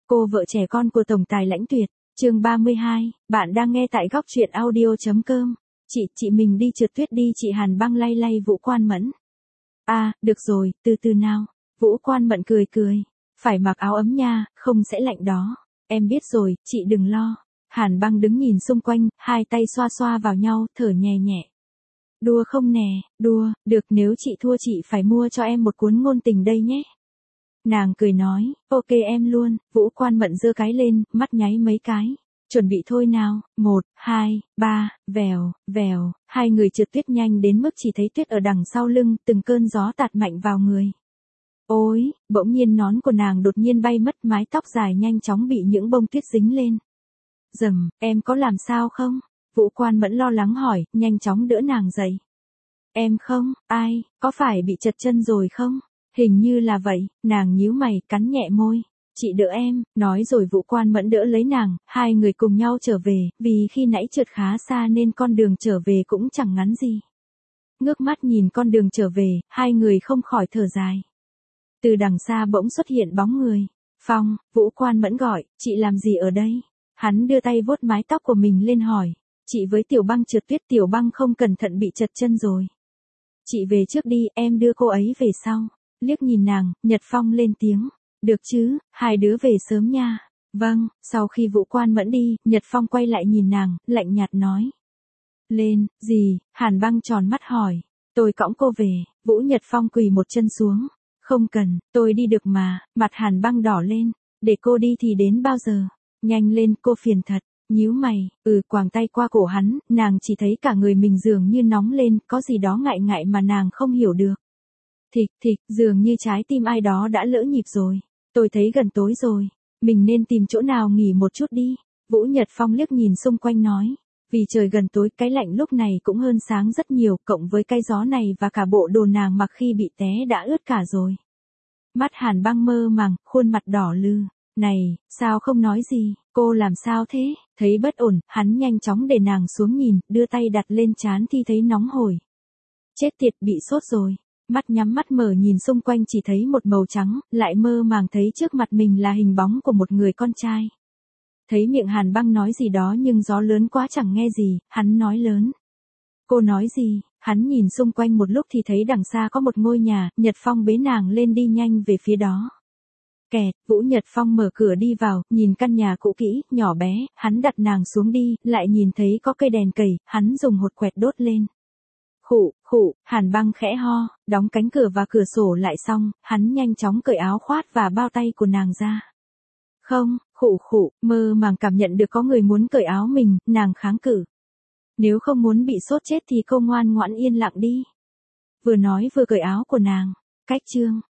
Cô vợ trẻ con của tổng tài Lãnh Tuyệt, chương 32, bạn đang nghe tại góc truyện audio.com. Chị mình đi trượt tuyết đi, chị Hàn Băng lay lay Vũ Quan Mẫn. À, được rồi, từ từ nào. Vũ Quan Mẫn cười cười. Phải mặc áo ấm nha, không sẽ lạnh đó. Em biết rồi, chị đừng lo. Hàn Băng đứng nhìn xung quanh, hai tay xoa xoa vào nhau, thở nhẹ nhẹ. Đùa không nè, đùa, được, nếu chị thua chị phải mua cho em một cuốn ngôn tình đây nhé. Nàng cười nói, ok em luôn. Vũ Quan Mẫn giơ cái lên, mắt nháy mấy cái. Chuẩn bị thôi nào, 1, 2, 3, vèo, vèo, hai người trượt tuyết nhanh đến mức chỉ thấy tuyết ở đằng sau lưng, từng cơn gió tạt mạnh vào người. Ôi, bỗng nhiên nón của nàng đột nhiên bay mất, mái tóc dài nhanh chóng bị những bông tuyết dính lên. Dầm, em có làm sao không? Vũ Quan Mẫn lo lắng hỏi, nhanh chóng đỡ nàng dậy. Em không, ai, có phải bị trật chân rồi không? Hình như là vậy, nàng nhíu mày, cắn nhẹ môi. Chị đỡ em, nói rồi Vũ Quan Mẫn đỡ lấy nàng, hai người cùng nhau trở về, vì khi nãy trượt khá xa nên con đường trở về cũng chẳng ngắn gì. Ngước mắt nhìn con đường trở về, hai người không khỏi thở dài. Từ đằng xa bỗng xuất hiện bóng người. Phong, Vũ Quan Mẫn gọi, chị làm gì ở đây? Hắn đưa tay vuốt mái tóc của mình lên hỏi. Chị với Tiểu Băng trượt tuyết, Tiểu Băng không cẩn thận bị trật chân rồi. Chị về trước đi, em đưa cô ấy về sau. Liếc nhìn nàng, Nhật Phong lên tiếng. Được chứ, hai đứa về sớm nha. Vâng, sau khi Vũ Quan Mẫn đi, Nhật Phong quay lại nhìn nàng, lạnh nhạt nói. Lên, gì? Hàn Băng tròn mắt hỏi. Tôi cõng cô về. Vũ Nhật Phong quỳ một chân xuống. Không cần, tôi đi được mà. Mặt Hàn Băng đỏ lên. Để cô đi thì đến bao giờ? Nhanh lên, cô phiền thật. Nhíu mày, quàng tay qua cổ hắn, nàng chỉ thấy cả người mình dường như nóng lên, có gì đó ngại ngại mà nàng không hiểu được. Thịch, dường như trái tim ai đó đã lỡ nhịp rồi. Tôi thấy gần tối rồi, mình nên tìm chỗ nào nghỉ một chút đi. Vũ Nhật Phong liếc nhìn xung quanh nói. Vì trời gần tối, cái lạnh lúc này cũng hơn sáng rất nhiều, cộng với cái gió này và cả bộ đồ nàng mặc khi bị té đã ướt cả rồi. Mắt Hàn Băng mơ màng, khuôn mặt đỏ lừ. Này, sao không nói gì, cô làm sao thế? Thấy bất ổn, hắn nhanh chóng để nàng xuống nhìn, đưa tay đặt lên trán thì thấy nóng hổi. Chết tiệt, bị sốt rồi. Mắt nhắm mắt mở nhìn xung quanh chỉ thấy một màu trắng, lại mơ màng thấy trước mặt mình là hình bóng của một người con trai. Thấy miệng Hàn Băng nói gì đó nhưng gió lớn quá chẳng nghe gì, hắn nói lớn. Cô nói gì? Hắn nhìn xung quanh một lúc thì thấy đằng xa có một ngôi nhà, Nhật Phong bế nàng lên đi nhanh về phía đó. Kẹt, Vũ Nhật Phong mở cửa đi vào, nhìn căn nhà cũ kỹ, nhỏ bé, hắn đặt nàng xuống đi, lại nhìn thấy có cây đèn cầy, hắn dùng hột quẹt đốt lên. Khụ, Hàn Băng khẽ ho, đóng cánh cửa và cửa sổ lại xong, hắn nhanh chóng cởi áo khoác và bao tay của nàng ra. Không, khụ, mơ màng cảm nhận được có người muốn cởi áo mình, nàng kháng cự. Nếu không muốn bị sốt chết thì cô ngoan ngoãn yên lặng đi. Vừa nói vừa cởi áo của nàng. Cách chương